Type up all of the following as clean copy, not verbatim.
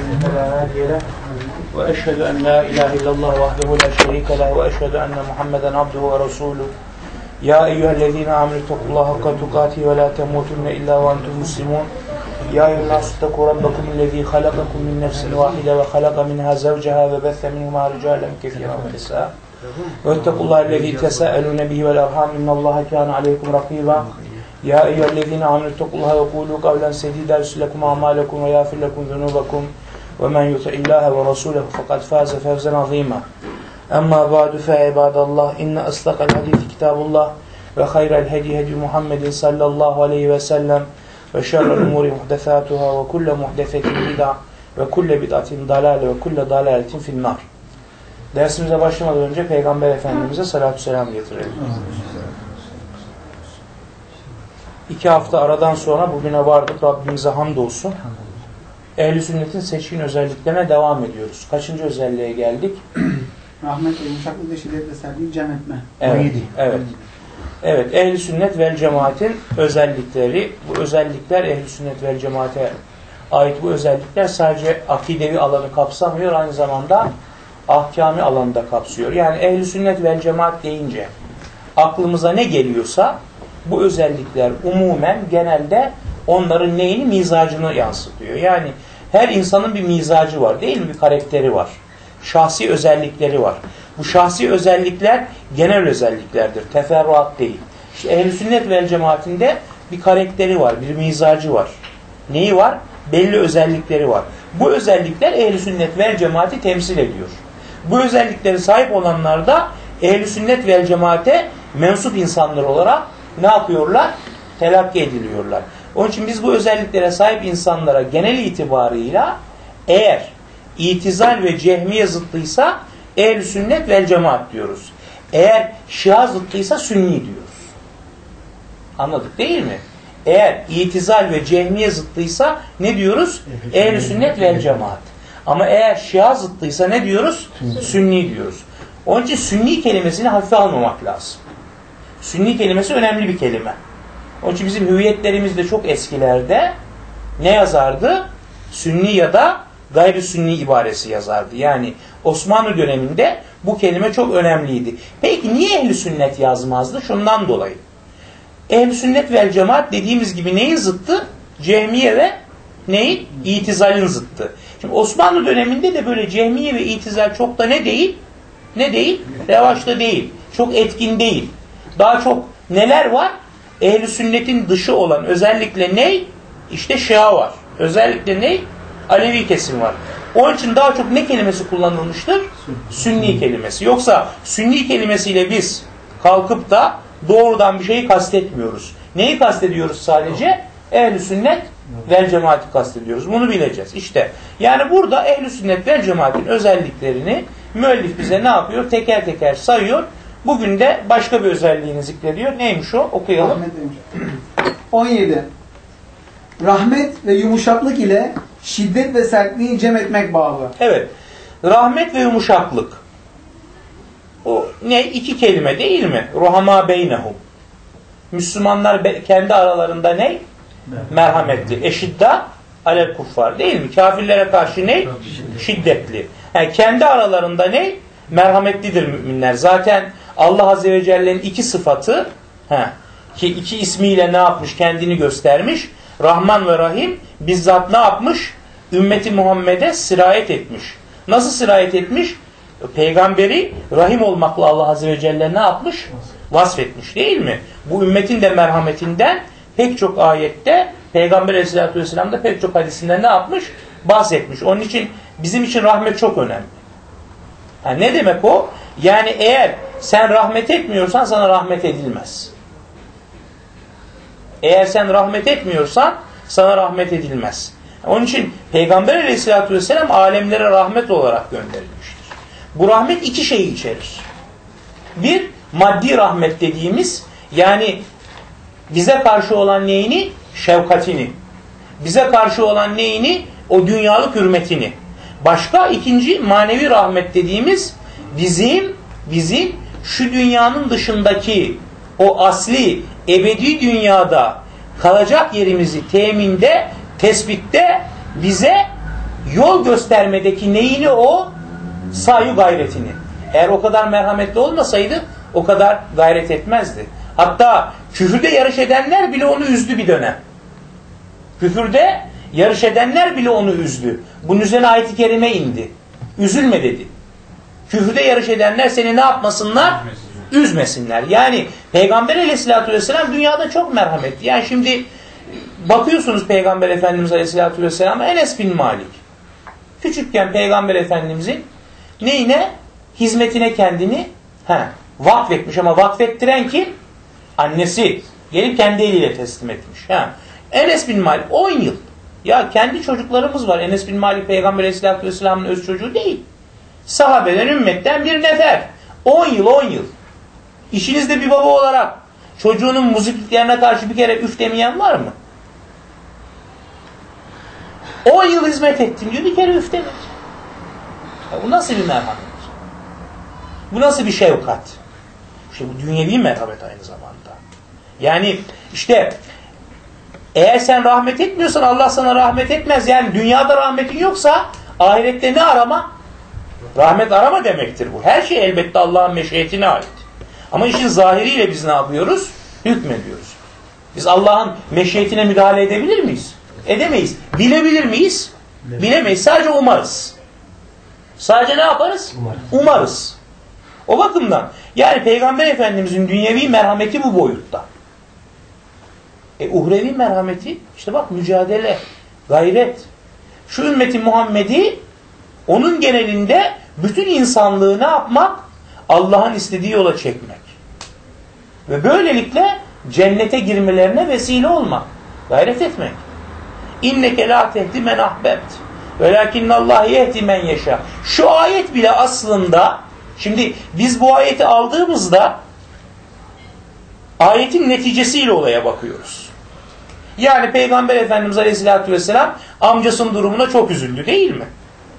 فلا هادي له وأشهد أن لا إله إلا الله وحده لا شريك له وأشهد أن محمدا عبده ورسوله يا أيها الذين آمنوا اتقوا الله حق تقاته ولا تموتن إلا وأنتم مسلمون يا أيها الناس اتقوا ربكم الذي خلقكم من نفس واحدة وخلق منها زوجها وبث منهما رجالا كثيرا ونساء واتقوا الله الذي تساءلون به والأرحام إن الله كان عليكم رقيبا يا أيها الذين آمنوا اتقوا الله وقولوا قولا سديدا يصلح لكم أعمالكم ويغفر لكم ذنوبكم ومن يطع الله ورسوله فقد فاز فوزا عظيما أما بعد فعباد الله إن أصدق الحديث كتاب الله وخير الهدي هدي محمد صلى الله عليه وسلم وشر الأمور محدثاتها وكل محدثة بدعة وكل بدعة ضلالة وكل ضلالة في النار. Dersimize başlamadan önce Peygamber Efendimiz'e salatü selam getirelim. 2 hafta aradan sonra bugüne vardık. Rabbimize hamdolsun. Ehl-i sünnetin seçkin özelliklerine devam ediyoruz. Kaçıncı özelliğe geldik? Rahmet ve yumuşaklık ve şiddet ve sertliği cem etme. Evet. Evet. Evet. Ehl-i sünnet vel cemaatin özellikleri. Bu özellikler ehl-i sünnet vel cemaate ait bu özellikler sadece akidevi alanı kapsamıyor. Aynı zamanda ahkami alanı da kapsıyor. Yani ehl-i sünnet vel cemaat deyince aklımıza ne geliyorsa bu özellikler umumen genelde onların neyini? Mizacını yansıtıyor. Yani her insanın bir mizacı var değil mi? Bir karakteri var. Şahsi özellikleri var. Bu şahsi özellikler genel özelliklerdir. Teferruat değil. İşte ehl-i sünnet vel cemaatinde bir karakteri var. Bir mizacı var. Neyi var? Belli özellikleri var. Bu özellikler ehl-i sünnet vel cemaati temsil ediyor. Bu özelliklere sahip olanlar da ehl-i sünnet vel cemaate mensup insanlar olarak ne yapıyorlar? Telakki ediliyorlar. Onun için biz bu özelliklere sahip insanlara genel itibarıyla eğer itizal ve cehmiye zıttıysa ehl-i sünnet vel cemaat diyoruz. Eğer şia zıttıysa sünni diyoruz. Anladık değil mi? Eğer itizal ve cehmiye zıttıysa ne diyoruz? Ehl-i sünnet vel cemaat. Ama eğer şia zıttıysa ne diyoruz? Sünni diyoruz. Onun için sünni kelimesini hafife almamak lazım. Sünni kelimesi önemli bir kelime. Onun için bizim hüviyetlerimizde çok eskilerde ne yazardı? Sünni ya da gayri sünni ibaresi yazardı. Yani Osmanlı döneminde bu kelime çok önemliydi. Peki niye ehl-i sünnet yazmazdı? Şundan dolayı. Ehl-i sünnet vel cemaat dediğimiz gibi neyin zıttı? Cehmiye ve neyin? İtizalin zıttı. Şimdi Osmanlı döneminde de böyle cehmiye ve itizal çok da ne değil? Ne değil? Revaçta değil. Çok etkin değil. Daha çok neler var? Ehl-i sünnetin dışı olan özellikle ne? İşte şia var. Özellikle ne? Alevi kesim var. Onun için daha çok ne kelimesi kullanılmıştır? Sünni kelimesi. Yoksa sünni kelimesiyle biz kalkıp da doğrudan bir şeyi kastetmiyoruz. Neyi kastediyoruz sadece? Ehl-i sünnet vel cemaati kastediyoruz. Bunu bileceğiz. İşte yani burada ehl-i sünnet vel cemaatin özelliklerini müellif bize ne yapıyor? Teker teker sayıyor. Bugün de başka bir özelliğini zikrediyor. Neymiş o? Okuyalım. 17. Rahmet ve yumuşaklık ile şiddet ve sertliği cem etmek babı. Evet. Rahmet ve yumuşaklık. O ne? 2 kelime değil mi? Ruhama beynehum. Müslümanlar kendi aralarında ne? Merhametli. Eşidda alel kuffar değil mi? Kafirlere karşı ne? Şiddetli. Yani kendi aralarında ne? Merhametlidir müminler. Zaten Allah Azze ve Celle'nin 2 sıfatı ki 2 ismiyle ne yapmış? Kendini göstermiş. Rahman ve Rahim bizzat ne yapmış? Ümmeti Muhammed'e sirayet etmiş. Nasıl sirayet etmiş? Peygamberi Rahim olmakla Allah Azze ve Celle ne yapmış? Vasfetmiş değil mi? Bu ümmetin de merhametinden pek çok ayette Peygamber Aleyhisselatü Vesselam da pek çok hadisinden ne yapmış? Bahsetmiş. Onun için bizim için rahmet çok önemli. Yani ne demek o? Yani eğer sen rahmet etmiyorsan sana rahmet edilmez. Eğer sen rahmet etmiyorsan sana rahmet edilmez. Onun için Peygamber Aleyhisselatü Vesselam alemlere rahmet olarak gönderilmiştir. Bu rahmet 2 şeyi içerir. Bir, maddi rahmet dediğimiz yani bize karşı olan neyini? Şefkatini. Bize karşı olan neyini? O dünyalık hürmetini. Başka ikinci manevi rahmet dediğimiz bizim şu dünyanın dışındaki o asli ebedi dünyada kalacak yerimizi teminde, tespitte bize yol göstermedeki neyini o? Sayu gayretini. Eğer o kadar merhametli olmasaydı o kadar gayret etmezdi. Hatta küfürde yarış edenler bile onu üzdü bir dönem. Küfürde yarış edenler bile onu üzdü. Bunun üzerine ayet-i kerime indi. Üzülme dedi. Küfürde yarış edenler seni ne yapmasınlar? Üzmesinler. Yani Peygamber Aleyhisselatü Vesselam dünyada çok merhametli. Yani şimdi bakıyorsunuz Peygamber Efendimiz Aleyhisselatü Vesselam'a, Enes bin Malik. Küçükken Peygamber Efendimizin neyine? Hizmetine kendini vakfetmiş, ama vakfettiren kim? Annesi. Gelip kendi eliyle teslim etmiş. Enes bin Malik 10 yıl. Ya kendi çocuklarımız var. Enes bin Malik Peygamber Aleyhisselatü Vesselam'ın öz çocuğu değil. Sahabeden, ümmetten bir nefer. 10 yıl. İşinizde bir baba olarak çocuğunun muzipliklerine karşı bir kere üf demeyen var mı? 10 yıl hizmet ettim diyor, bir kere üf demedi. Bu nasıl bir merhamet? Bu nasıl bir şefkat? Bu dünyevi merhamet aynı zamanda. Yani işte eğer sen rahmet etmiyorsan Allah sana rahmet etmez. Yani dünyada rahmetin yoksa ahirette ne arama? Rahmet arama demektir bu. Her şey elbette Allah'ın meşiyetine ait. Ama işin zahiriyle biz ne yapıyoruz? Hükmediyoruz. Biz Allah'ın meşiyetine müdahale edebilir miyiz? Edemeyiz. Bilebilir miyiz? Bilemeyiz. Sadece umarız. Sadece ne yaparız? Umarız. O bakımdan yani Peygamber Efendimizin dünyevi merhameti bu boyutta. Uhrevi merhameti işte bak, mücadele, gayret. Şu ümmeti Muhammed'i onun genelinde bütün insanlığı ne yapmak? Allah'ın istediği yola çekmek. Ve böylelikle cennete girmelerine vesile olmak. Gayret etmek. İnneke la tehdi men ahbebt. Velakinnallah yehdi men yeşâ. Şu ayet bile aslında, şimdi biz bu ayeti aldığımızda ayetin neticesiyle olaya bakıyoruz. Yani Peygamber Efendimiz Aleyhisselatü Vesselam amcasının durumuna çok üzüldü değil mi?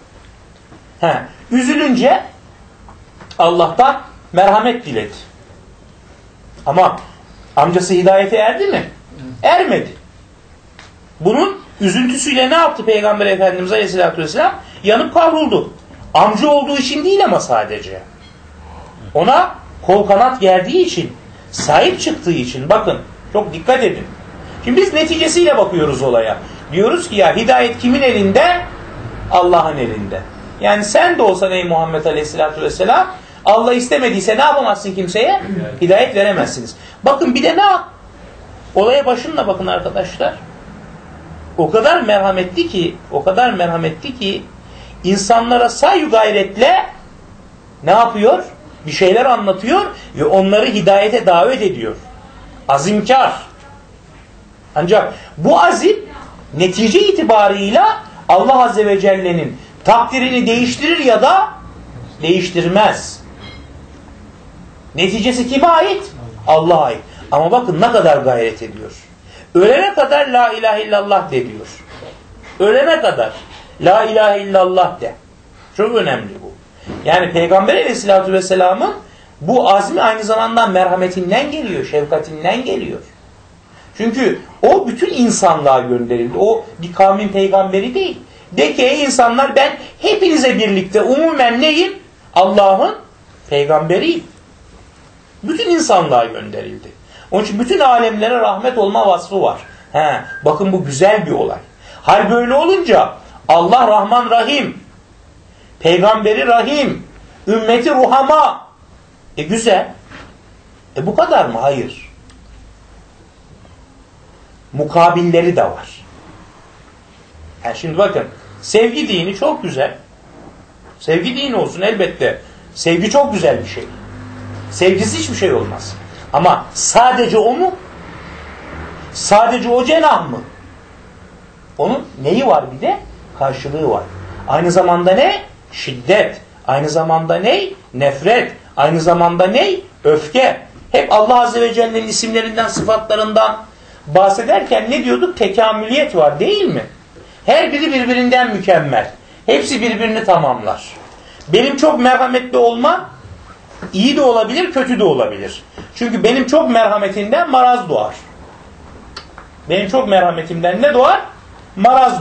Üzülünce Allah'tan merhamet diledi. Ama amcası hidayete erdi mi? Ermedi. Bunun üzüntüsüyle ne yaptı Peygamber Efendimiz Aleyhisselatü Vesselam? Yanıp kavruldu. Amca olduğu için değil ama sadece. Ona kol kanat gerdiği için, sahip çıktığı için. Bakın, çok dikkat edin. Şimdi biz neticesiyle bakıyoruz olaya. Diyoruz ki ya hidayet kimin elinde? Allah'ın elinde. Yani sen de olsan ey Muhammed Aleyhisselatü Vesselam, Allah istemediyse ne yapamazsın kimseye? Hidayet veremezsiniz. Bakın bir de ne yap? Olaya başınla bakın arkadaşlar. O kadar merhametli ki insanlara sayu gayretle ne yapıyor? Bir şeyler anlatıyor ve onları hidayete davet ediyor. Azimkar. Ancak bu azim netice itibarıyla Allah Azze ve Celle'nin takdirini değiştirir ya da değiştirmez. Neticesi kime ait? Allah'a ait. Ama bakın ne kadar gayret ediyor. Ölene kadar la ilahe illallah de diyor. Ölene kadar la ilahe illallah de. Çok önemli bu. Yani Peygamber Aleyhisselatü Vesselam'ın bu azmi aynı zamanda merhametinden geliyor, şefkatinden geliyor. Çünkü o bütün insanlığa gönderildi. O bir kavmin peygamberi değil. De ki ey insanlar, ben hepinize birlikte umumen neyim? Allah'ın peygamberiyim. Bütün insanlığa gönderildi. Onun için bütün alemlere rahmet olma vasfı var. Bakın bu güzel bir olay. Hal böyle olunca Allah Rahman Rahim, peygamberi Rahim, ümmeti Ruhama. Güzel. Bu kadar mı? Hayır. Mukabilleri de var. Şimdi bakın, sevgi dini çok güzel. Sevgi dini olsun elbette. Sevgi çok güzel bir şey. Sevgisiz hiçbir şey olmaz. Ama sadece o mu? Sadece o cenah mı? Onun neyi var bir de? Karşılığı var. Aynı zamanda ne? Şiddet. Aynı zamanda ne? Nefret. Aynı zamanda ne? Öfke. Hep Allah Azze ve Celle'nin isimlerinden, sıfatlarından bahsederken ne diyorduk? Tekamüliyet var değil mi? Her biri birbirinden mükemmel. Hepsi birbirini tamamlar. Benim çok merhametli olma iyi de olabilir, kötü de olabilir. Çünkü benim çok merhametimden maraz doğar. Benim çok merhametimden ne doğar? Maraz doğar.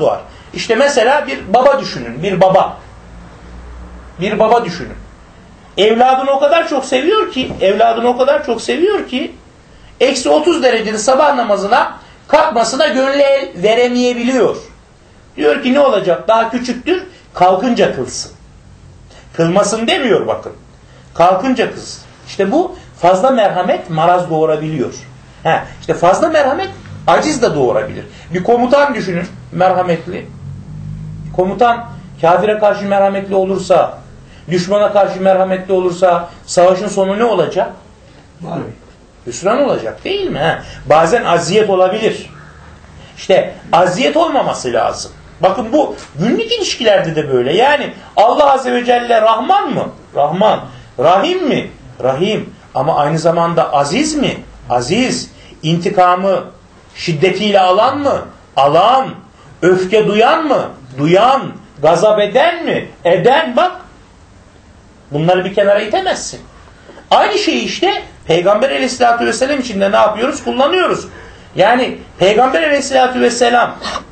İşte mesela bir baba düşünün. Bir baba. Bir baba düşünün. Evladını o kadar çok seviyor ki eksi 30 dereceli sabah namazına kalkmasına gönül veremeyebiliyor. Diyor ki ne olacak? Daha küçüktür. Kalkınca kılsın. Kılmasın demiyor bakın. Kalkınca kılsın. İşte bu fazla merhamet maraz doğurabiliyor. İşte fazla merhamet aciz de doğurabilir. Bir komutan düşünün. Merhametli. Komutan kafire karşı merhametli olursa, düşmana karşı merhametli olursa savaşın sonu ne olacak? Hüsran olacak değil mi? Bazen aziyet olabilir. İşte aziyet olmaması lazım. Bakın bu günlük ilişkilerde de böyle. Yani Allah Azze ve Celle Rahman mı? Rahman. Rahim mi? Rahim. Ama aynı zamanda aziz mi? Aziz. İntikamı şiddetiyle alan mı? Alan. Öfke duyan mı? Duyan. Gazap eden mi? Eden. Bak. Bunları bir kenara itemezsin. Aynı şeyi işte Peygamber Aleyhisselatü Vesselam için de ne yapıyoruz? Kullanıyoruz. Yani Peygamber Aleyhisselatü Vesselam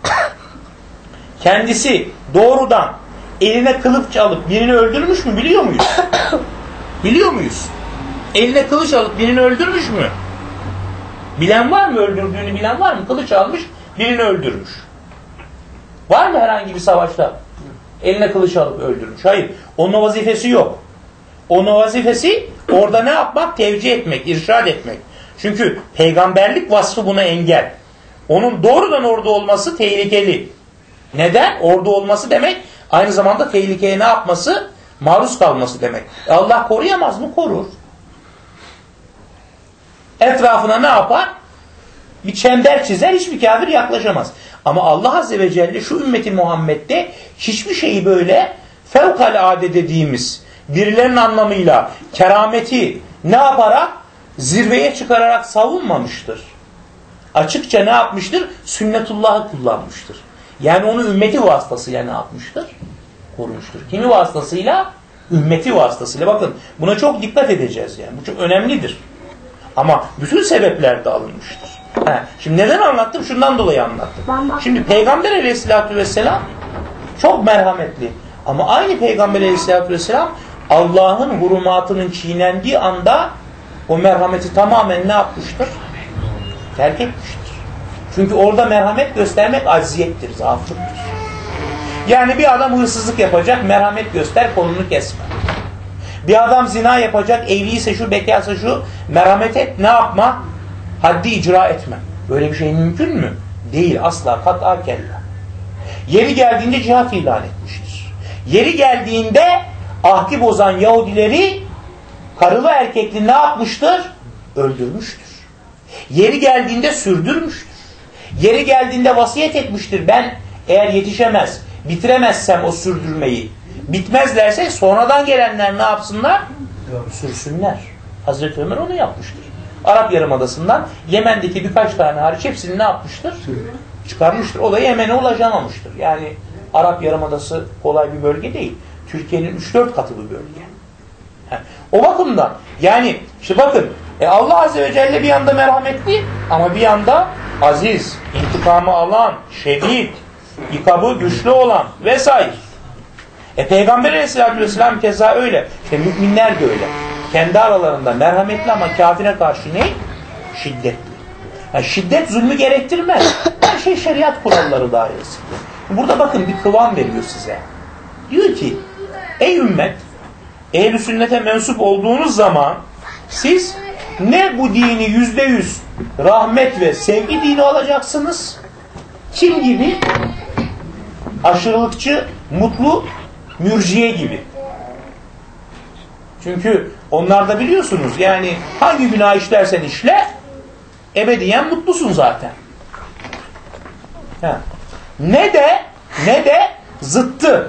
kendisi doğrudan eline kılıç alıp birini öldürmüş mü biliyor muyuz? Biliyor muyuz? Eline kılıç alıp birini öldürmüş mü? Bilen var mı? Öldürdüğünü bilen var mı? Kılıç almış birini öldürmüş. Var mı herhangi bir savaşta? Eline kılıç alıp öldürmüş. Hayır. Onun vazifesi yok. Onun vazifesi orada ne yapmak? Tevcih etmek, irşad etmek. Çünkü peygamberlik vasfı buna engel. Onun doğrudan orada olması tehlikeli. Neden? Orada olması demek aynı zamanda tehlikeye ne yapması? Maruz kalması demek. Allah koruyamaz mı? Korur. Etrafına ne yapar? Bir çember çizer, hiçbir kafir yaklaşamaz. Ama Allah Azze ve Celle şu ümmeti Muhammed'de hiçbir şeyi böyle fevkalade dediğimiz birilerinin anlamıyla kerameti ne yaparak? Zirveye çıkararak savunmamıştır. Açıkça ne yapmıştır? Sünnetullah'ı kullanmıştır. Yani onu ümmeti vasıtasıyla ne yapmıştır? Korumuştur. Kimi vasıtasıyla? Ümmeti vasıtasıyla. Bakın buna çok dikkat edeceğiz yani. Bu çok önemlidir. Ama bütün sebepler de alınmıştır. Şimdi neden anlattım? Şundan dolayı anlattım. Şimdi Peygamber Aleyhisselatü Vesselam çok merhametli. Ama aynı Peygamber Aleyhisselatü Vesselam Allah'ın hurumatının çiğnendiği anda o merhameti tamamen ne yapmıştır? Terk etmiştir. Çünkü orada merhamet göstermek acziyettir, zaaflıktır. Yani bir adam hırsızlık yapacak, merhamet göster, kolunu kesme. Bir adam zina yapacak, evliyse şu, bekarsa şu, merhamet et, ne yapma? Haddi icra etme. Böyle bir şey mümkün mü? Değil, asla, kat'a kella. Yeri geldiğinde cihat ilan etmiştir. Yeri geldiğinde ahdi bozan Yahudileri karılı erkekli ne yapmıştır? Öldürmüştür. Yeri geldiğinde sürdürmüştür. Yeri geldiğinde vasiyet etmiştir. Ben eğer yetişemez, bitiremezsem o sürdürmeyi, bitmezlerse sonradan gelenler ne yapsınlar? Sürsünler. Hazreti Ömer onu yapmıştır. Arap Yarımadası'ndan Yemen'deki birkaç tane hariç hepsini ne yapmıştır? Çıkarmıştır. O da Yemen'e ulaşamamıştır. Yani Arap Yarımadası kolay bir bölge değil. Türkiye'nin 3-4 katı bir bölge. O bakımdan yani işte bakın Allah Azze ve Celle bir yanda merhametli ama bir yanda aziz, intikamı alan, şedid, ikabı güçlü olan vesaire. Peygamber Aleyhisselatü Vesselam keza öyle. İşte müminler de öyle. Kendi aralarında merhametli ama kafire karşı ne? Şiddetli. Yani şiddet zulmü gerektirmez. Her şey şeriat kuralları dairesinde. Burada bakın bir kıvam veriyor size. Diyor ki ey ümmet, ehl-i sünnete mensup olduğunuz zaman siz ne bu dini %100 rahmet ve sevgi dini olacaksınız? Kim gibi? Aşırılıkçı, mutlu, mürciye gibi. Çünkü onlarda biliyorsunuz yani hangi günah işlersen işle ebediyen mutlusun zaten. Ne de zıttı.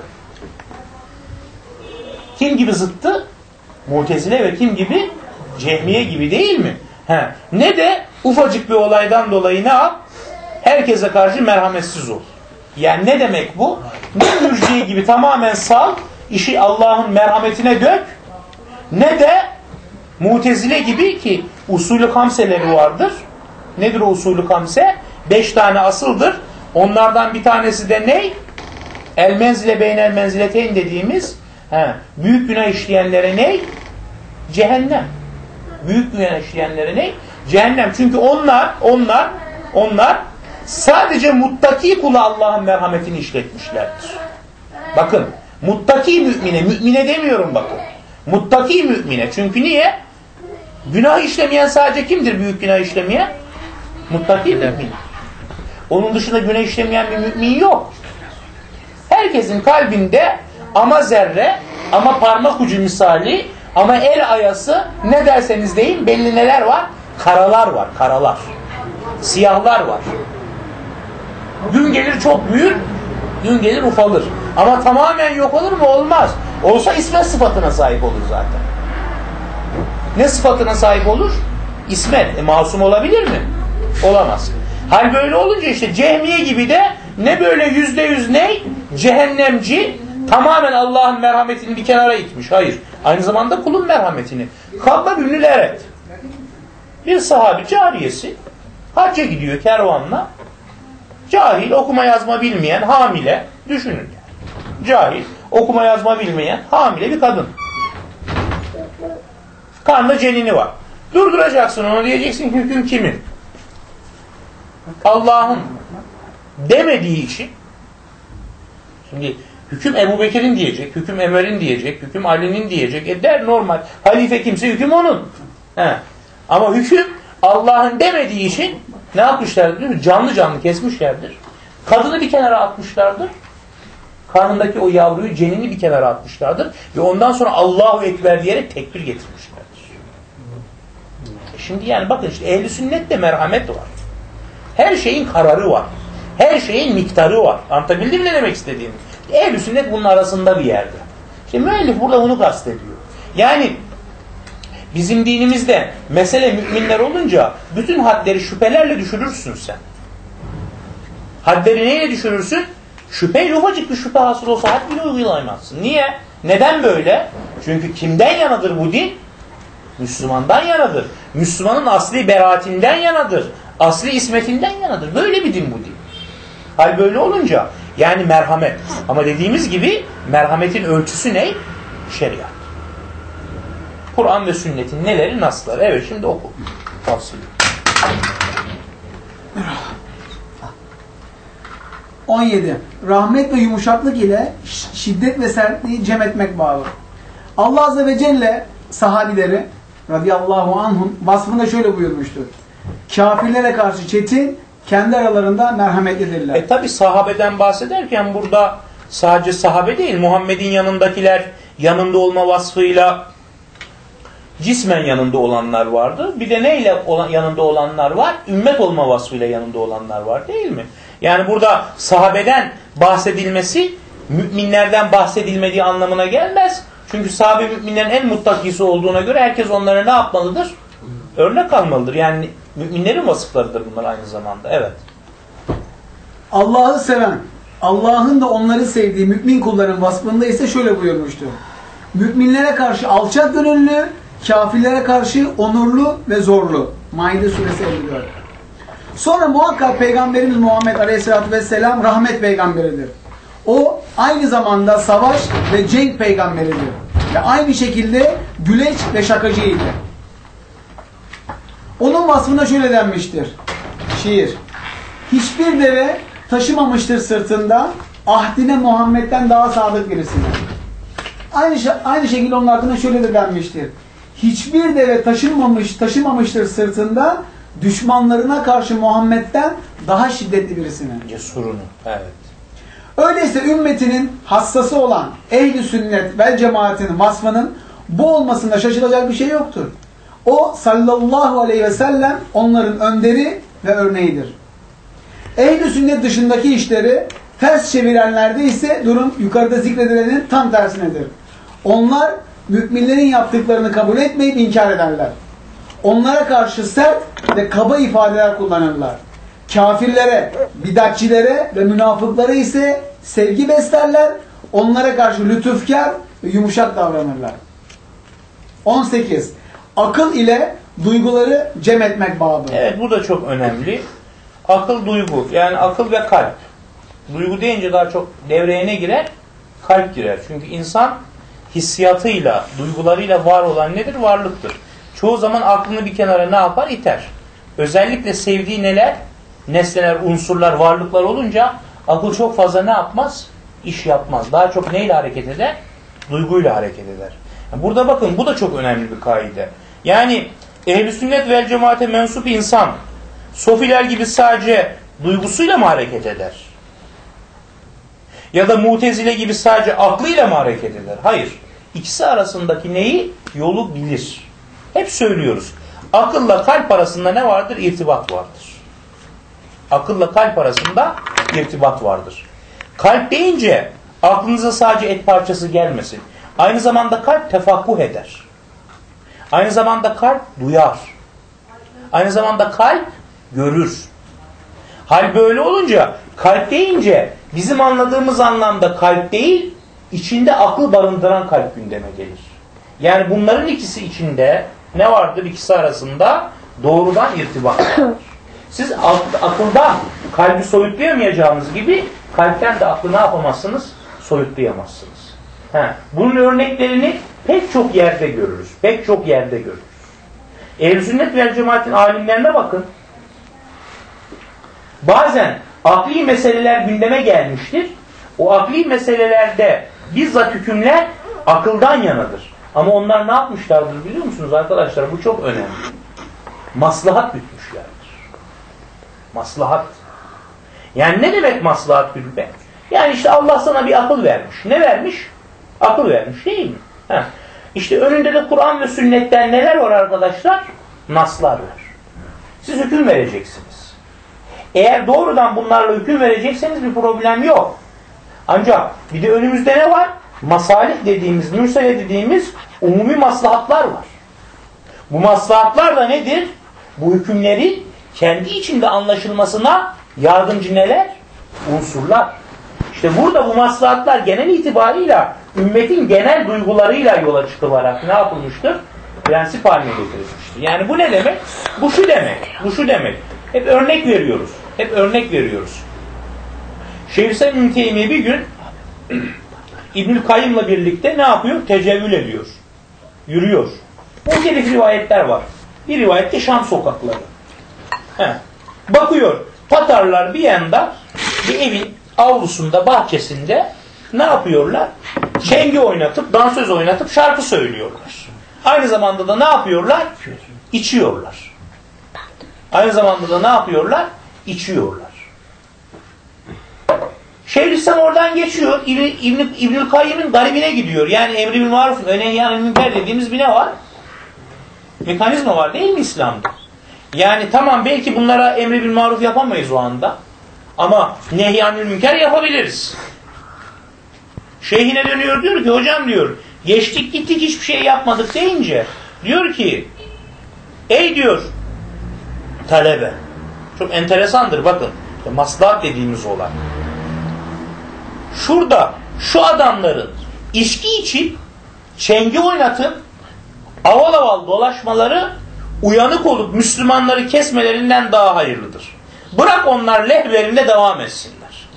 Kim gibi zıttı? Mu'tezile ve kim gibi? Cehmiye gibi değil mi? Ne de ufacık bir olaydan dolayı ne yap? Herkese karşı merhametsiz ol. Yani ne demek bu? Ne mürciye gibi tamamen sal, işi Allah'ın merhametine dök, ne de Mu'tezile gibi ki usulü kamseleri vardır. Nedir o usulü kamse? 5 tane asıldır. Onlardan bir tanesi de ne? El menzile beynel menzileteyn dediğimiz büyük günah işleyenlere ne? Cehennem. Büyük günah işleyenlere ne? Cehennem. Çünkü onlar sadece muttaki kula Allah'ın merhametini işletmişlerdir. Bakın, muttaki mümine demiyorum bakın. Muttaki mümine. Çünkü niye? Günah işlemeyen sadece kimdir büyük günah işlemeyen? Muttaki mümin. Onun dışında günah işlemeyen bir mümin yok. Herkesin kalbinde ama zerre, ama parmak ucu misali, ama el ayası, ne derseniz deyin, belli neler var? Karalar var, karalar. Siyahlar var. Gün gelir çok büyür, gün gelir ufalır. Ama tamamen yok olur mu? Olmaz. Olsa ismet sıfatına sahip olur zaten. Ne sıfatına sahip olur? İsmet. Masum olabilir mi? Olamaz. Hal böyle olunca işte Cehmiye gibi de ne böyle %100 ne? Cehennemci, tamamen Allah'ın merhametini bir kenara itmiş. Hayır. Aynı zamanda kulun merhametini. Kabba bünül eret. Bir sahabi cariyesi hacca gidiyor kervanla. Cahil, okuma yazma bilmeyen, hamile. Düşünün yani. Cahil, okuma yazma bilmeyen, hamile bir kadın. Karnında cenini var. Durduracaksın onu, diyeceksin ki hüküm kimin? Allah'ın demediği için. Şimdi hüküm Ebu Bekir'in diyecek, hüküm Ömer'in diyecek, hüküm Ali'nin diyecek. Der normal. Halife kimse hüküm onun. Ama hüküm Allah'ın demediği için ne yapmışlardır? Canlı canlı kesmişlerdir. Kadını bir kenara atmışlardır. Karnındaki o yavruyu, cenini bir kenara atmışlardır. Ve ondan sonra Allahu Ekber diyerek tekbir getirmişlerdir. Şimdi yani bakın işte ehl-i sünnette merhamet var. Her şeyin kararı var. Her şeyin miktarı var. Anlatabildim mi ne demek istediğimi? Ehl-i sünnet bunun arasında bir yerde. İşte müellif burada bunu kastediyor. Yani bizim dinimizde mesele müminler olunca bütün hadleri şüphelerle düşürürsün sen. Hadleri neyle düşürürsün? Şüpheyle, ufacık bir şüphe hasıl olsa had bile uygulayamazsın. Niye? Neden böyle? Çünkü kimden yanadır bu din? Müslümandan yanadır. Müslümanın asli beraatinden yanadır. Asli ismetinden yanadır. Böyle bir din bu din. Hal böyle olunca yani merhamet. Ama dediğimiz gibi merhametin ölçüsü ne? Şeriat. Kur'an ve sünnetin neleri, nasılları? Evet, şimdi oku. Tavsiye. 17. Rahmet ve yumuşaklık ile şiddet ve sertliği cem etmek bağlı. Allah Azze ve Celle sahabileri radıyallahu anhum vasfında şöyle buyurmuştur. Kafirlere karşı çetin, kendi aralarında merhametlidirler. Tabi sahabeden bahsederken burada sadece sahabe değil, Muhammed'in yanındakiler, yanında olma vasfıyla cismen yanında olanlar vardı. Bir de neyle yanında olanlar var? Ümmet olma vasfıyla yanında olanlar var, değil mi? Yani burada sahabeden bahsedilmesi müminlerden bahsedilmediği anlamına gelmez. Çünkü sahabe müminlerin en muttakisi olduğuna göre herkes onlara ne yapmalıdır? Örnek almalıdır. Yani müminlerin vasıflarıdır bunlar aynı zamanda. Evet. Allah'ı seven, Allah'ın da onları sevdiği mümin kulların vasfında ise şöyle buyurmuştur. Müminlere karşı alçak gönüllü, kafirlere karşı onurlu ve zorlu. Maide suresi 54. Sonra muhakkak Peygamberimiz Muhammed Aleyhisselatü Vesselam rahmet peygamberidir. O aynı zamanda savaş ve cenk peygamberidir. Ve aynı şekilde güleç ve şakacıydı. Onun vasfına şöyle denmiştir. Şiir. Hiçbir deve taşımamıştır sırtında ahdine Muhammed'den daha sadık birisini. Aynı şekilde onun hakkında şöyle de denmiştir. Hiçbir deve taşımamıştır sırtında düşmanlarına karşı Muhammed'den daha şiddetli birisini. Cesurunu. Evet. Öyleyse ümmetinin hassası olan ehl-i sünnet vel cemaatin vasfının bu olmasında şaşılacak bir şey yoktur. O sallallahu aleyhi ve sellem onların önderi ve örneğidir. Ehl-i sünnet dışındaki işleri ters çevirenlerde ise durum yukarıda zikredilenin tam tersinedir. Onlar müminlerin yaptıklarını kabul etmeyip inkar ederler. Onlara karşı sert ve kaba ifadeler kullanırlar. Kafirlere, bidatçilere ve münafıklara ise sevgi beslerler. Onlara karşı lütufkar ve yumuşak davranırlar. 18. Akıl ile duyguları cem etmek babı. Evet, bu da çok önemli. Akıl, duygu. Yani akıl ve kalp. Duygu deyince daha çok devreye ne girer? Kalp girer. Çünkü insan hissiyatıyla, duygularıyla var olan nedir? Varlıktır. Çoğu zaman aklını bir kenara ne yapar? İter. Özellikle sevdiği neler? Nesneler, unsurlar, varlıklar olunca akıl çok fazla ne yapmaz? İş yapmaz. Daha çok neyle hareket eder? Duyguyla hareket eder. Burada bakın bu da çok önemli bir kaide. Yani ehl-i sünnet vel cemaate mensup insan sofiler gibi sadece duygusuyla mı hareket eder? Ya da mutezile gibi sadece aklıyla mı hareket eder? Hayır. İkisi arasındaki neyi? Yolu bilir. Hep söylüyoruz. Akılla kalp arasında ne vardır? İrtibat vardır. Akılla kalp arasında irtibat vardır. Kalp deyince aklınıza sadece et parçası gelmesin. Aynı zamanda kalp tefakkuh eder. Aynı zamanda kalp duyar. Aynı zamanda kalp görür. Hal böyle olunca kalp deyince bizim anladığımız anlamda kalp değil, içinde aklı barındıran kalp gündeme gelir. Yani bunların ikisi içinde ne vardır? İkisi arasında doğrudan irtibat vardır. Siz akıldan kalbi soyutlayamayacağınız gibi kalpten de aklı ne yapamazsınız? Soyutlayamazsınız. Bunun örneklerini pek çok yerde görürüz. Pek çok yerde görürüz. Ehl-i sünnet vel cemaatin alimlerine bakın. Bazen akli meseleler gündeme gelmiştir. O akli meselelerde bizzat hükümler akıldan yanadır. Ama onlar ne yapmışlardır biliyor musunuz arkadaşlar? Bu çok önemli. Maslahat gütmüşlerdir. Maslahat. Yani ne demek maslahat gütmek? Yani işte Allah sana bir akıl vermiş. Ne vermiş? Akıl vermiş değil mi? İşte önünde de Kur'an ve sünnetten neler var arkadaşlar? Naslar var. Siz hüküm vereceksiniz. Eğer doğrudan bunlarla hüküm verecekseniz bir problem yok. Ancak bir de önümüzde ne var? Masalih dediğimiz, mürsele dediğimiz umumi maslahatlar var. Bu maslahatlar da nedir? Bu hükümlerin kendi içinde anlaşılmasına yardımcı neler? Unsurlar. İşte burada bu maslahatlar genel itibarıyla ümmetin genel duygularıyla yola çıkılarak ne yapılmıştır? Prensip haline getirilmiştir. Yani bu ne demek? Bu şu demek. Bu şu demek. Hep örnek veriyoruz. Hep örnek veriyoruz. Şeyhülislam İbn Teymiye bir gün İbnül Kayyım'la birlikte ne yapıyor? Tecevvül ediyor. Yürüyor. Muhtelif rivayetler var. Bir rivayette Şam sokakları. Bakıyor. Tatarlar bir yanda bir evin avlusunda, bahçesinde ne yapıyorlar? Çengi oynatıp, dansöz oynatıp şarkı söylüyorlar. Aynı zamanda da ne yapıyorlar? İçiyorlar. Aynı zamanda da ne yapıyorlar? İçiyorlar. Şeyhülislam oradan geçiyor. İbnül Kayyım'ın garibine gidiyor. Yani emri bil maruf ve nehyanil münker dediğimiz bir ne var? Mekanizma var değil mi İslam'da? Yani tamam belki bunlara emri bil maruf yapamayız o anda. Ama nehyanil münker yapabiliriz. Şeyhine dönüyor diyor ki hocam diyor geçtik gittik hiçbir şey yapmadık deyince diyor ki ey diyor talebe çok enteresandır bakın maslahat dediğimiz olay. Şurada şu adamların içki içip çengi oynatıp aval aval dolaşmaları uyanık olup Müslümanları kesmelerinden daha hayırlıdır. Bırak onlar lehlerinde devam etsinler.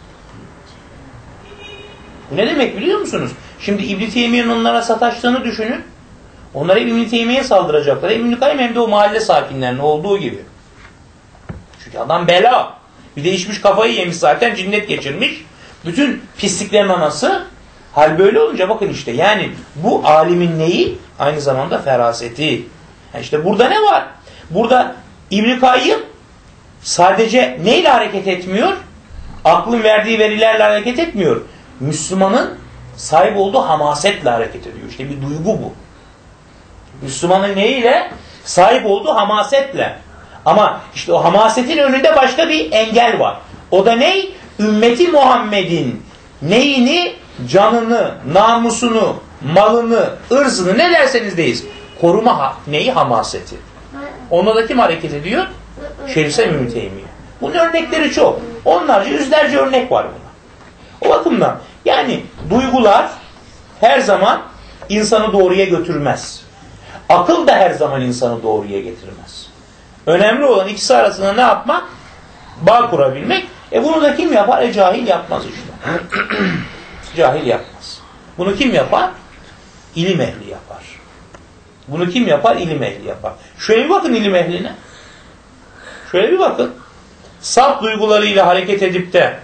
Bu ne demek biliyor musunuz? Şimdi İbn Teymiye'nin onlara sataştığını düşünün. Onlara İbn Teymiye'ye saldıracaklar. İbn Kayyım hem de o mahalle sakinlerinin olduğu gibi. Çünkü adam bela. Bir de içmiş kafayı yemiş zaten cinnet geçirmiş. Bütün pisliklerin anası. Hal böyle olunca bakın işte yani bu alimin neyi? Aynı zamanda feraseti. Yani işte burada ne var? Burada İbn Kayyım sadece neyle hareket etmiyor? Aklın verdiği verilerle hareket etmiyor. Müslümanın sahip olduğu hamasetle hareket ediyor. İşte bir duygu bu. Müslümanın neyle? Sahip olduğu hamasetle. Ama işte o hamasetin önünde başka bir engel var. O da ne? Ümmeti Muhammed'in neyini? Canını, namusunu, malını, ırzını ne derseniz deyiz. Koruma neyi? Hamaseti. Onda da kim hareket ediyor? Şeyhülislam İbn Teymiye. Bunun örnekleri çok. Onlarca, yüzlerce örnek var buna. O bakımdan yani duygular her zaman insanı doğruya götürmez. Akıl da her zaman insanı doğruya getirmez. Önemli olan ikisi arasında ne yapmak? Bağ kurabilmek. Bunu da kim yapar? Cahil yapmaz işte. Cahil yapmaz. Bunu kim yapar? İlim ehli yapar. Bunu kim yapar? İlim ehli yapar. Şöyle bir bakın ilim ehline. Şöyle bir bakın. Saf duygularıyla hareket edip de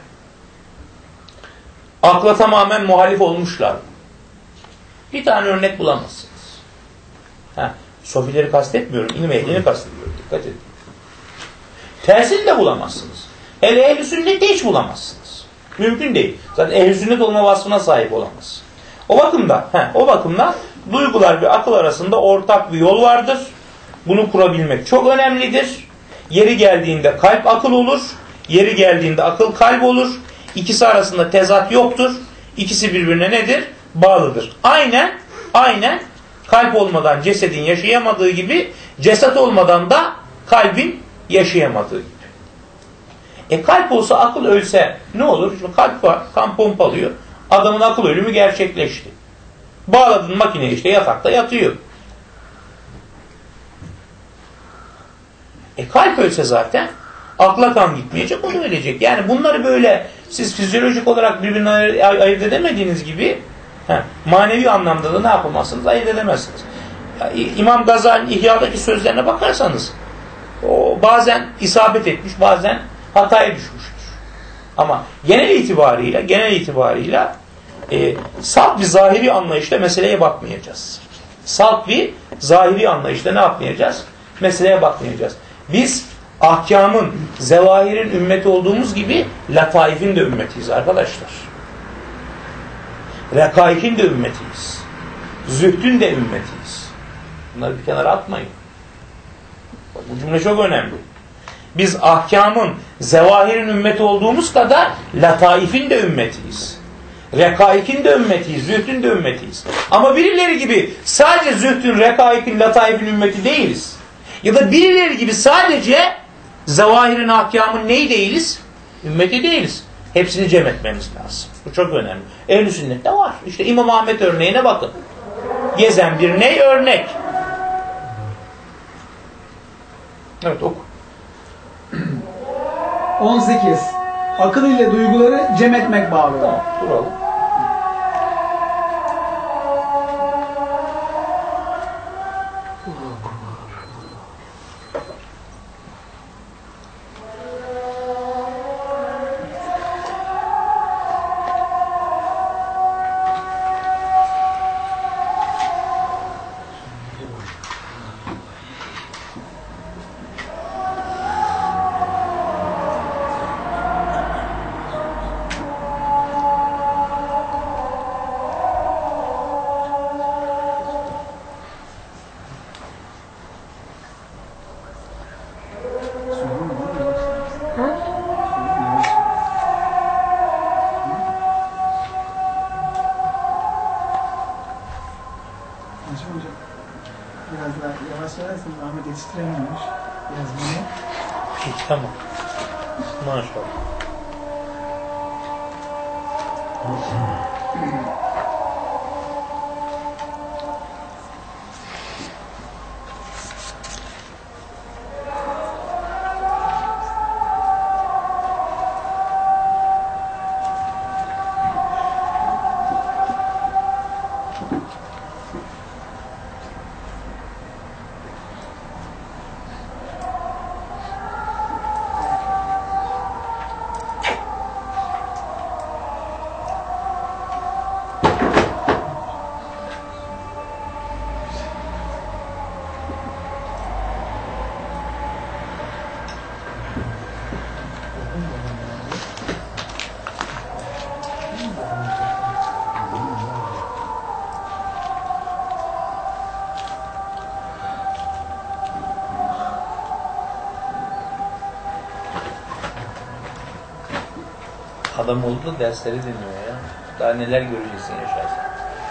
akla tamamen muhalif olmuşlar. Bir tane örnek bulamazsınız. Sofileri kastetmiyorum. İlim ehlini kastediyorum. Dikkat edin. Tersini de bulamazsınız. Hele ehl-i sünneti hiç bulamazsınız. Mümkün değil. Zaten ehl-i sünnet olma vasfına sahip olamaz. O bakımdan duygular ve akıl arasında ortak bir yol vardır. Bunu kurabilmek çok önemlidir. Yeri geldiğinde kalp akıl olur. Yeri geldiğinde akıl kalp olur. İkisi arasında tezat yoktur. İkisi birbirine nedir? Bağlıdır. Aynen kalp olmadan cesedin yaşayamadığı gibi ceset olmadan da kalbin yaşayamadığı gibi. Kalp olsa akıl ölse ne olur? Şimdi kalp var, kan pompalıyor. Adamın akıl ölümü gerçekleşti. Bağladın makineye işte yatakta yatıyor. Kalp ölse zaten akla kan gitmeyecek, o da ölecek. Yani bunları böyle siz fizyolojik olarak birbirine ayırt edemediğiniz gibi manevi anlamda da ne yapamazsınız? Ayırt edemezsiniz. İmam Gazali'nin İhya'daki sözlerine bakarsanız o bazen isabet etmiş, bazen hataya düşmüştür. Ama genel itibarıyla salt bir zahiri anlayışla meseleye bakmayacağız. Salt bir zahiri anlayışla ne yapmayacağız? Meseleye bakmayacağız. Biz ahkamın, zevahirin ümmeti olduğumuz gibi lataifin de ümmetiyiz arkadaşlar. Rekaikin de ümmetiyiz. Zühdün de ümmetiyiz. Bunları bir kenara atmayın. Bak, bu cümle çok önemli. Biz ahkamın, zevahirin ümmeti olduğumuz kadar lataifin de ümmetiyiz. Rekaikin de ümmetiyiz, zühdün de ümmetiyiz. Ama birileri gibi sadece zühdün, rekaikin, lataifin ümmeti değiliz. Ya da birileri gibi sadece zevahirin, ahkamın neyi değiliz? Ümmeti değiliz. Hepsini cem etmemiz lazım. Bu çok önemli. Ehl-i sünnette var. İşte İmam Ahmet örneğine bakın. Gezen bir ney örnek. Evet, oku. 18. Akıl ile duyguları cem etmek bağlı. Tamam, duralım. Ahmet yetiştiremiyormuş. Yazmayı. Peki, tamam. Maşallah. Adam oldu da dersleri dinliyor ya. Daha neler göreceksin yaşarsan.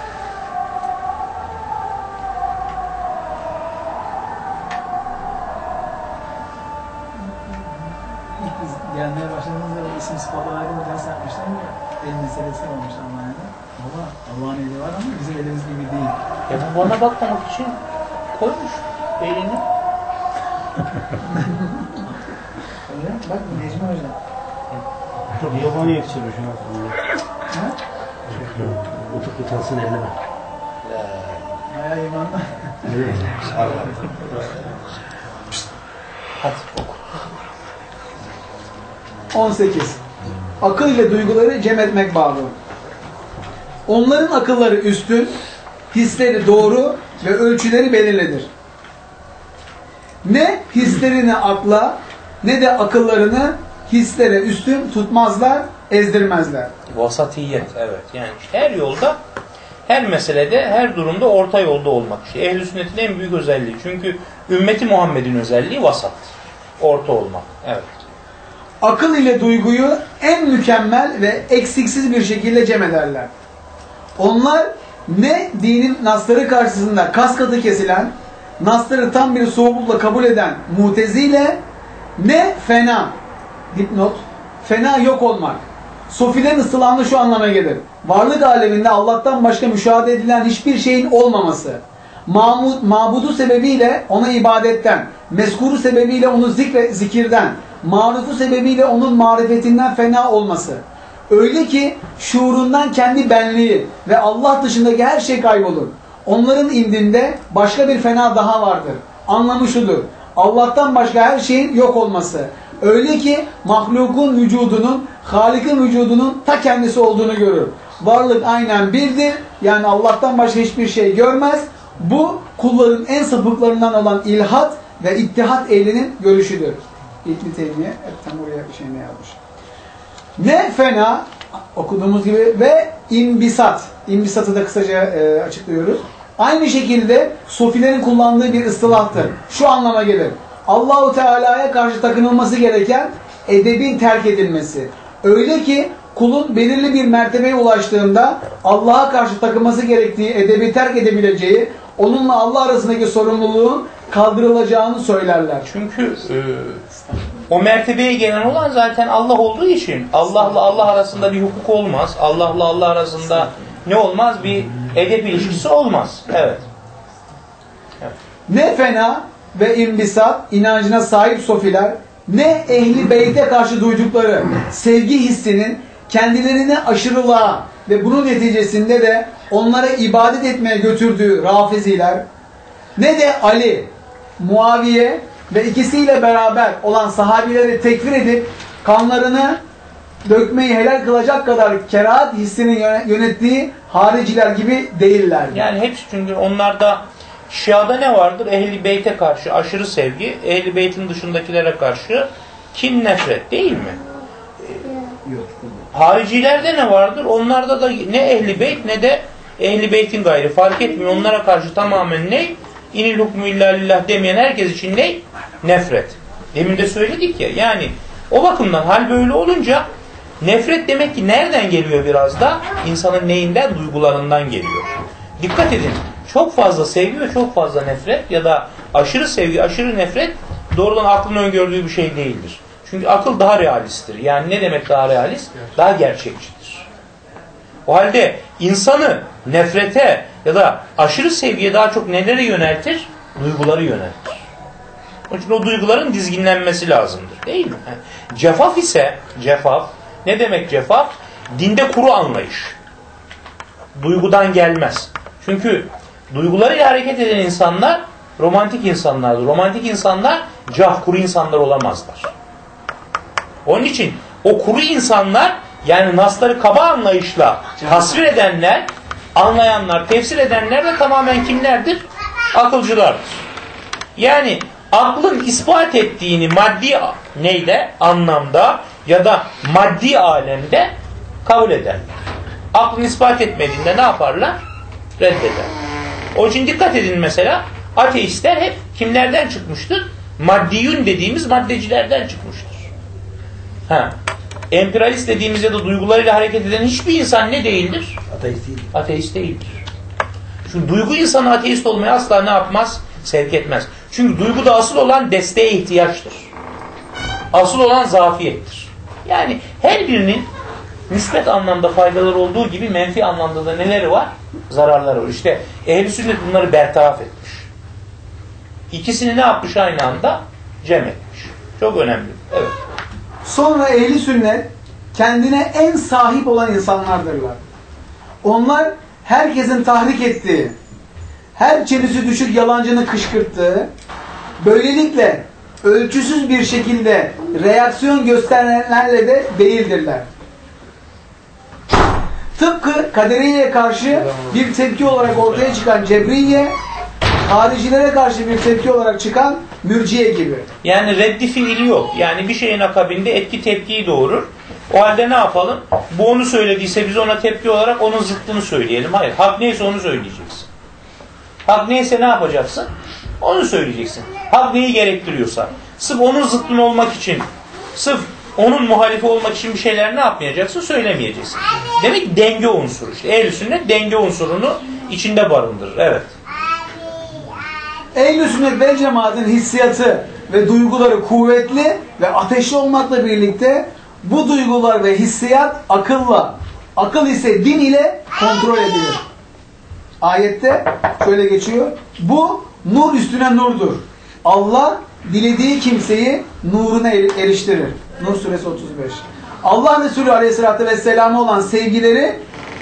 İlk biz gelmeye başladığımızda isim sıfatla ayrı bir ders yapmışlar mı? El meselesi olmuş Allah'ın. Ama Allah'ın eli var ama bizim elimiz gibi değil. Bu bana bakmamak için koymuş elini. Öyle. Bak Necmi Hoca. Yabani yetiştirmiş. Oturup utansın elleme. Aya imanla. Hadi oku. 18. Akıl ile duyguları cem etmek bağlı. Onların akılları üstün, hisleri doğru ve ölçüleri belirlidir. Ne hislerini akla ne de akıllarını hislere üstün tutmazlar, ezdirmezler. Vasatiyet, evet. Yani her yolda, her meselede, her durumda orta yolda olmak. İşte Ehl-i Sünnet'in en büyük özelliği. Çünkü ümmeti Muhammed'in özelliği vasat. Orta olmak. Evet. Akıl ile duyguyu en mükemmel ve eksiksiz bir şekilde cem ederler. Onlar ne dinin nasları karşısında kas katı kesilen, nasları tam bir soğuklukla kabul eden Mutezile, ne fena, dipnot, fena yok olmak. Sofilerin ıstılandığı şu anlama gelir. Varlık aleminde Allah'tan başka müşahede edilen hiçbir şeyin olmaması. Mabudu sebebiyle ona ibadetten, meskuru sebebiyle onu zikirden, marufu sebebiyle onun marifetinden fena olması. Öyle ki şuurundan kendi benliği ve Allah dışındaki her şey kaybolur. Onların indinde başka bir fena daha vardır. Anlamı şudur: Allah'tan başka her şeyin yok olması. Öyle ki mahlukun vücudunun, Halik'in vücudunun ta kendisi olduğunu görür. Varlık aynen birdir. Yani Allah'tan başka hiçbir şey görmez. Bu kulların en sapıklarından olan ilhat ve ittihat ehlinin görüşüdür. İbn-i Teymiye hep tam buraya bir şey ne yazmış. Ne fena okuduğumuz gibi ve imbisat. İmbisatı da kısaca açıklıyoruz. Aynı şekilde sofilerin kullandığı bir ıstılahtır. Şu anlama gelir: Allah-u Teala'ya karşı takınılması gereken edebin terk edilmesi. Öyle ki kulun belirli bir mertebeye ulaştığında Allah'a karşı takılması gerektiği edebi terk edebileceği, onunla Allah arasındaki sorumluluğun kaldırılacağını söylerler. Çünkü o mertebeye gelen olan zaten Allah olduğu için Allah'la Allah arasında bir hukuk olmaz. Allah'la Allah arasında ne olmaz? Bir edep ilişkisi olmaz. Evet. Evet. Ne fena ve imbisat inancına sahip sofiler, ne ehli beyte karşı duydukları sevgi hissinin kendilerine aşırılığa ve bunun neticesinde de onlara ibadet etmeye götürdüğü Rafiziler, ne de Ali, Muaviye ve ikisiyle beraber olan sahabileri tekfir edip kanlarını dökmeyi helal kılacak kadar kerahat hissinin yönettiği hariciler gibi değiller. Yani hepsi, çünkü onlarda Şia'da ne vardır? Ehl-i Beyt'e karşı aşırı sevgi, Ehl-i Beyt'in dışındakilere karşı kin, nefret değil mi? Haricilerde ne vardır? Onlarda da ne Ehl-i Beyt ne de Ehl-i Beyt'in gayrı fark etmiyor. Onlara karşı tamamen ne? İnil hukmü illa lillah demeyen herkes için ne? Nefret. Demin de söyledik ya. Yani o bakımdan hal böyle olunca nefret demek ki nereden geliyor biraz da? İnsanın neyinden? Duygularından geliyor. Dikkat edin. Çok fazla sevgi ve çok fazla nefret ya da aşırı sevgi, aşırı nefret doğrudan aklın öngördüğü bir şey değildir. Çünkü akıl daha realisttir. Yani ne demek daha realist? Daha gerçekçidir. O halde insanı nefrete ya da aşırı sevgiye daha çok nelere yöneltir? Duyguları yöneltir. Onun için o duyguların dizginlenmesi lazımdır. Değil mi? Cefaf ise, cefaf, ne demek cefaf? Dinde kuru anlayış. Duygudan gelmez. Çünkü duygularıyla hareket eden insanlar romantik insanlardır. Romantik insanlar kuru insanlar olamazlar. Onun için o kuru insanlar, yani nasları kaba anlayışla tasvir edenler, anlayanlar, tefsir edenler de tamamen kimlerdir? Akılcılardır. Yani aklın ispat ettiğini maddi neyde? Anlamda ya da maddi alemde kabul ederler. Aklın ispat etmediğinde ne yaparlar? Reddeder. O için dikkat edin, mesela ateistler hep kimlerden çıkmıştır? Maddiyün dediğimiz maddecilerden çıkmıştır. Empiralist dediğimiz ya da duygularıyla hareket eden hiçbir insan ne değildir? Ateist değil. Ateist değildir. Çünkü duygu insanı ateist olmaya asla ne yapmaz? Sevk etmez. Çünkü duyguda asıl olan desteğe ihtiyaçtır. Asıl olan zafiyettir. Yani her birinin müsbet anlamda faydaları olduğu gibi menfi anlamda da neleri var? Zararları var. İşte Ehl-i Sünnet bunları bertaraf etmiş. İkisini ne yapmış aynı anda? Cem etmiş. Çok önemli. Evet. Sonra Ehl-i Sünnet kendine en sahip olan insanlardırlar. Onlar herkesin tahrik ettiği, her çenesi düşük yalancını kışkırttığı, böylelikle ölçüsüz bir şekilde reaksiyon gösterenlerle de değildirler. Tıpkı kaderiyeye karşı bir tepki olarak ortaya çıkan Cebriye, haricilere karşı bir tepki olarak çıkan Mürciye gibi. Yani reddi fiili yok. Yani bir şeyin akabinde etki tepkiyi doğurur. O halde ne yapalım? Bu onu söylediyse biz ona tepki olarak onun zıttını söyleyelim. Hayır. Hak neyse onu söyleyeceksin. Hak neyse ne yapacaksın? Onu söyleyeceksin. Hak neyi gerektiriyorsa. Sırf onun zıttın olmak için, sırf onun muhalifi olmak için bir şeyler ne yapmayacaksın? Söylemeyeceksin. Demek ki denge unsuru. İşte ehl-i sünnet denge unsurunu içinde barındırır. Evet. Ehl-i sünnet vel cemaatin hissiyatı ve duyguları kuvvetli ve ateşli olmakla birlikte bu duygular ve hissiyat akılla, akıl ise din ile kontrol edilir. Ayette şöyle geçiyor. Bu nur üstüne nurdur. Allah dilediği kimseyi nuruna eriştirir. Nur suresi 35. Allah Resulü aleyhissalatü vesselam'a olan sevgileri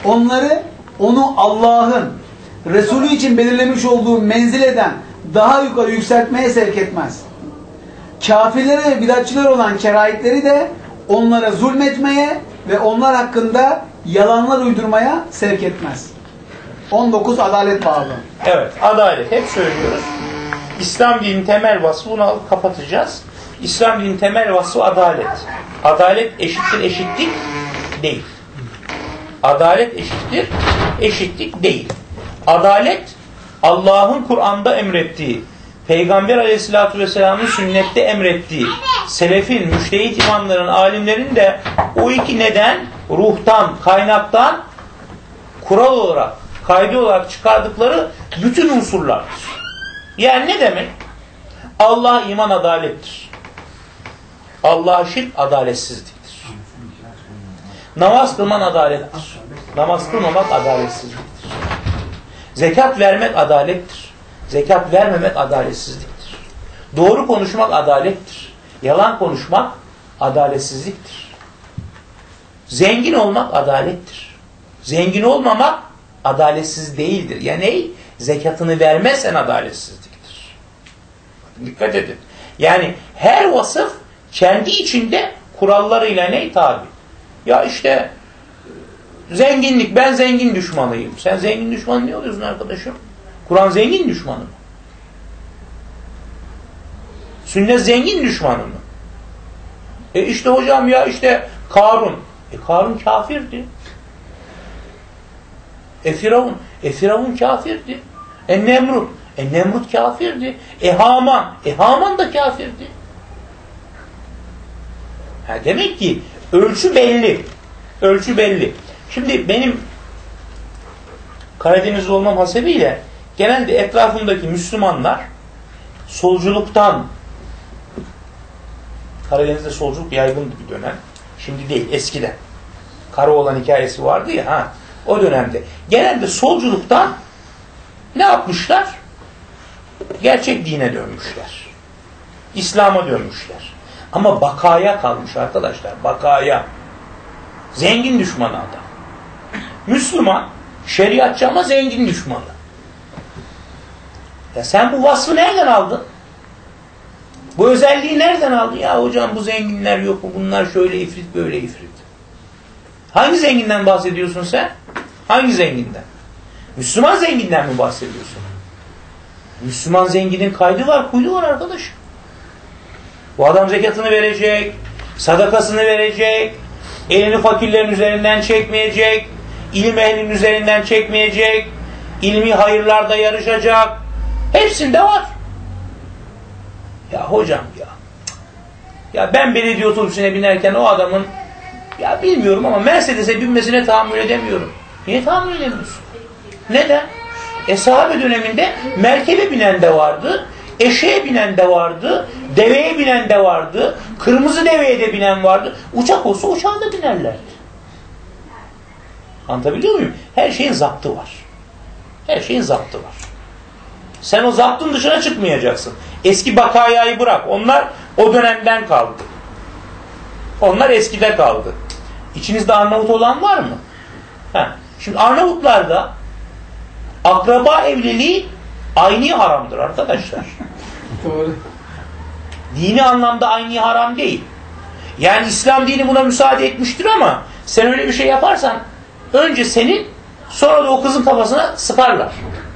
onu Allah'ın Resulü için belirlemiş olduğu menzileden daha yukarı yükseltmeye sevk etmez. Kafirlere ve bidatçılar olan kerahitleri de onlara zulmetmeye ve onlar hakkında yalanlar uydurmaya sevk etmez. 19 adalet bağlı. Evet, adalet. Hep söylüyoruz. İslam dininin temel vasfı, bunu alıp kapatacağız. İslam dininin temel vasfı adalet. Adalet eşittir eşitlik değil. Adalet eşittir eşitlik değil. Adalet Allah'ın Kur'an'da emrettiği, Peygamber Aleyhisselatü Vesselam'ın sünnette emrettiği, selefin, müştehit imamların, alimlerin de o iki neden, ruhtan, kaynaktan kural olarak, kaydı olarak çıkardıkları bütün unsurlardır. Yani ne demek? Allah iman adalettir. Allah'a şirk adaletsizliktir. Namaz kılman adalettir. Namaz kılmamak adaletsizliktir. Zekat vermek adalettir. Zekat vermemek adaletsizliktir. Doğru konuşmak adalettir. Yalan konuşmak adaletsizliktir. Zengin olmak adalettir. Zengin olmamak adaletsiz değildir. Yani zekatını vermezsen adaletsizliktir. Dikkat edin. Yani her vasıf kendi içinde kurallarıyla tabi? Ya işte zenginlik, ben zengin düşmanıyım. Sen zengin düşmanı ne oluyorsun arkadaşım? Kur'an zengin düşmanı mı? Sünnet zengin düşmanı mı? İşte hocam ya işte Karun. Karun kafirdi. Firavun kafirdi. Nemrut kafirdi. Haman da kafirdi. Demek ki ölçü belli. Ölçü belli. Şimdi benim Karadenizli olmam hasebiyle genelde etrafımdaki Müslümanlar solculuktan, Karadeniz'de solculuk yaygındı bir dönem. Şimdi değil, eskiden. Karaoğlan hikayesi vardı ya, o dönemde. Genelde solculuktan ne yapmışlar? Gerçek dine dönmüşler. İslam'a dönmüşler. Ama bakaya kalmış arkadaşlar. Bakaya. Zengin düşmanı adam. Müslüman, şeriatçı ama zengin düşmanı. Ya sen bu vasfı nereden aldın? Bu özelliği nereden aldın? Ya hocam bu zenginler yok mu? Bunlar şöyle ifrit, böyle ifrit. Hangi zenginden bahsediyorsun sen? Hangi zenginden? Müslüman zenginden mi bahsediyorsun? Müslüman zenginin kaydı var, kuydu var arkadaş. Bu adam zekatını verecek, sadakasını verecek, elini fakirlerin üzerinden çekmeyecek, ilim ehlinin üzerinden çekmeyecek, ilmi hayırlarda yarışacak. Hepsinde var. Ya hocam ya. Ya ben belediye otobüsüne binerken o adamın, ya bilmiyorum ama Mercedes'e binmesine tahammül edemiyorum. Niye tahammül edemiyorsun? Neden? Sahabe döneminde merkebe binen de vardı, eşeğe binen de vardı, deveye binen de vardı, kırmızı deveye de binen vardı. Uçak olsa uçağa da binerlerdi. Anlatabiliyor muyum? Her şeyin zaptı var. Her şeyin zaptı var. Sen o zaptın dışına çıkmayacaksın. Eski bakayayı bırak. Onlar o dönemden kaldı. Onlar eskide kaldı. İçinizde Arnavut olan var mı? Şimdi Arnavutlarda akraba evliliği ayni haramdır arkadaşlar. Doğru. Dini anlamda ayni haram değil. Yani İslam dini buna müsaade etmiştir ama sen öyle bir şey yaparsan önce senin, sonra da o kızın kafasına sıkarlar.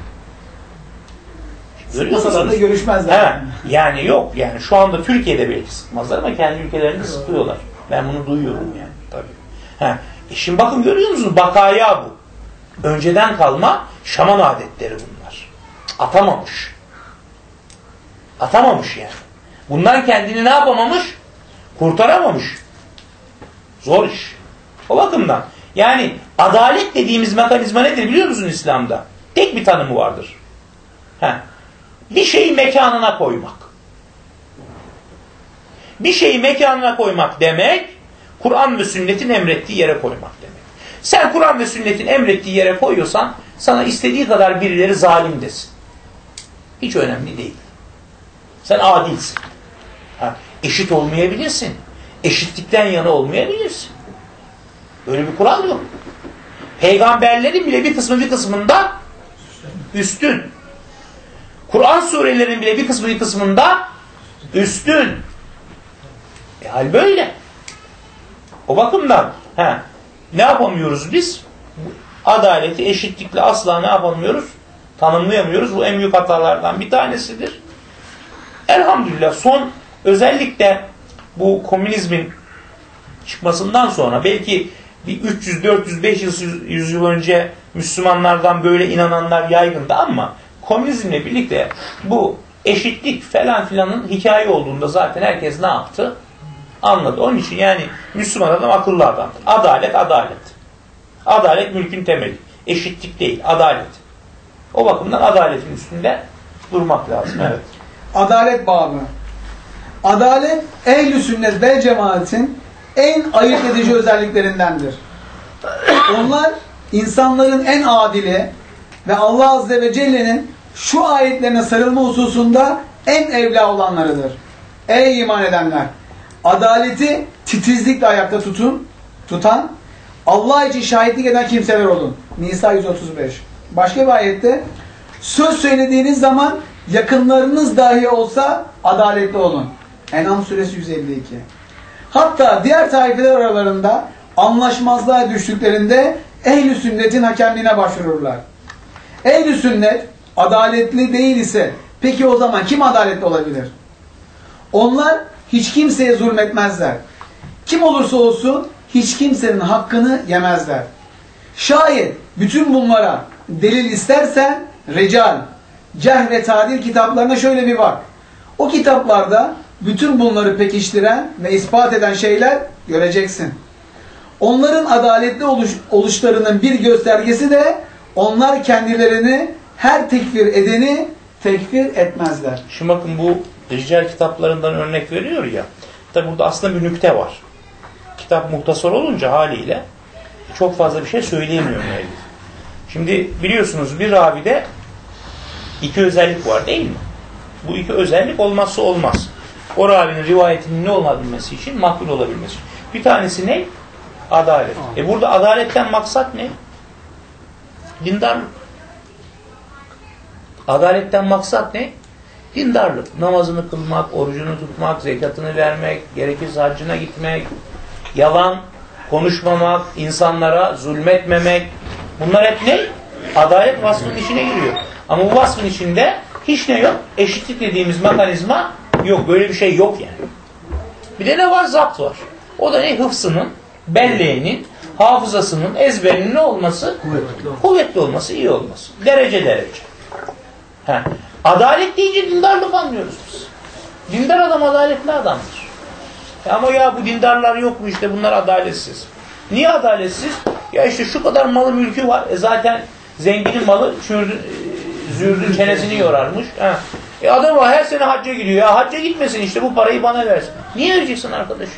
Sıkmasalar da görüşmezler. Yani yok. Yani şu anda Türkiye'de belki sıkmazlar ama kendi ülkelerinde sıkıyorlar. Ben bunu duyuyorum yani. Tabii. Şimdi bakın, görüyor musunuz? Bakaya bu. Önceden kalma şaman adetleri bunlar. Atamamış. Atamamış yani. Bundan kendini ne yapamamış? Kurtaramamış. Zor iş. O bakımdan. Yani adalet dediğimiz mekanizma nedir biliyor musun İslam'da? Tek bir tanımı vardır. Bir şeyi mekanına koymak. Bir şeyi mekanına koymak demek, Kur'an ve sünnetin emrettiği yere koymak demek. Sen Kur'an ve sünnetin emrettiği yere koyuyorsan, sana istediği kadar birileri zalim desin. Hiç önemli değil. Sen adilsin. Eşit olmayabilirsin. Eşitlikten yana olmayabilirsin. Böyle bir kural yok. Peygamberlerin bile bir kısmında üstün. Kur'an surelerinin bile bir kısmında üstün. Hal böyle. O bakımdan ne yapamıyoruz biz? Adaleti, eşitlikle asla ne yapamıyoruz? Tanımlayamıyoruz. Bu en büyük hatalardan bir tanesidir. Elhamdülillah özellikle bu komünizmin çıkmasından sonra belki bir 300, 400, 500 yıl önce Müslümanlardan böyle inananlar yaygındı ama komünizmle birlikte bu eşitlik falan filanın hikaye olduğunda zaten herkes ne yaptı? Anladı. Onun için yani Müslüman adam akıllı adamdır. Adalet. Adalet mülkün temeli. Eşitlik değil, adalet. O bakımdan adaletin üstünde durmak lazım. Evet. Adalet babı. Adalet ehl-i sünnet vel cemaatin en ayırt edici özelliklerindendir. Onlar insanların en adili ve Allah Azze ve Celle'nin şu ayetlerine sarılma hususunda en evla olanlarıdır. Ey iman edenler! Adaleti titizlikle ayakta tutan, Allah için şahitlik eden kimseler olun. Nisa 135. Başka bir ayette söz söylediğiniz zaman yakınlarınız dahi olsa adaletli olun. En'am suresi 152. Hatta diğer taifeler aralarında anlaşmazlığa düştüklerinde ehl-i sünnetin hakemliğine başvururlar. Ehl-i sünnet adaletli değil ise peki o zaman kim adaletli olabilir? Onlar hiç kimseye zulmetmezler. Kim olursa olsun hiç kimsenin hakkını yemezler. Şayet bütün bunlara delil istersen Recal, Cerh ve Tadil kitaplarına şöyle bir bak. O kitaplarda bütün bunları pekiştiren ve ispat eden şeyler göreceksin. Onların adaletli oluşlarının bir göstergesi de onlar kendilerini her tekfir edeni tekfir etmezler. Şimdi bakın bu Rical kitaplarından örnek veriyor ya. Tabi burada aslında bir nükte var. Kitap muhtasar olunca haliyle çok fazla bir şey söyleyemiyor müellif. Şimdi biliyorsunuz bir ravide iki özellik var değil mi? Bu iki özellik olmazsa olmaz. O ravinin rivayetinin ne olabilmesi için, makbul olabilmesi için. Bir tanesi ne? Adalet. Burada adaletten maksat ne? Dindarlık. Adaletten maksat ne? Dindarlık. Namazını kılmak, orucunu tutmak, zekatını vermek, gerekirse haccına gitmek, yalan konuşmamak, insanlara zulmetmemek. Bunlar hep ne? Adalet vasfının içine giriyor. Ama bu vasfın içinde hiç ne yok? Eşitlik dediğimiz mekanizma yok. Böyle bir şey yok yani. Bir de ne var? Zapt var. O da ne? Hıfzının, belleğinin, hafızasının, ezberinin ne olması? Kuvvetli olması, iyi olması. Derece. Adalet deyince dindarlık anlıyoruz biz. Dindar adam adaletli adamdır. Ama ya bu dindarlar yok mu işte, bunlar adaletsiz. Niye adaletsiz? Ya işte şu kadar malı mülkü var. Zaten zenginin malı züğürdün çenesini yorarmış. Adam her sene hacca gidiyor. Ya hacca gitmesin işte, bu parayı bana versin. Niye vereceksin arkadaşım?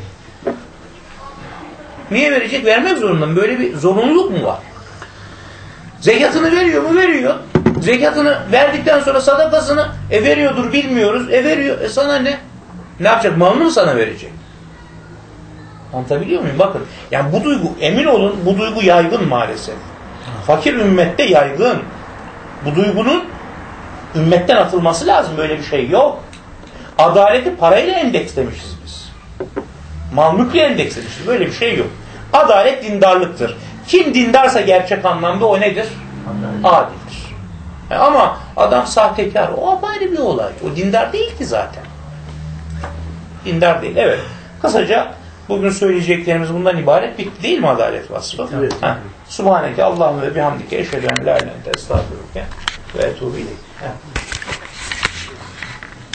Niye verecek? Vermek zorunda mı? Böyle bir zorunluluk mu var? Zekatını veriyor mu? Veriyor. Zekatını verdikten sonra sadakasını veriyordur bilmiyoruz. Veriyor. Sana ne? Ne yapacak? Malını mı sana verecek? Anlatabiliyor muyum? Bakın. Yani bu duygu, emin olun bu duygu yaygın maalesef. Fakir ümmette yaygın. Bu duygunun ümmetten atılması lazım. Böyle bir şey yok. Adaleti parayla endekslemişiz biz. Mal mülkle endekslemişiz. Böyle bir şey yok. Adalet dindarlıktır. Kim dindarsa gerçek anlamda o nedir? Adildir. Ama adam sahtekar. O apayrı bir olay. O dindar değil ki zaten. Dindar değil. Evet. Kısaca bugün söyleyeceklerimiz bundan ibaret. Bitti değil mi adalet vasfı? Evet. Subhaneke Allahümme ve bihamdike eşhedü en la ilahe ente estağfiruke ve etûbü ileyk.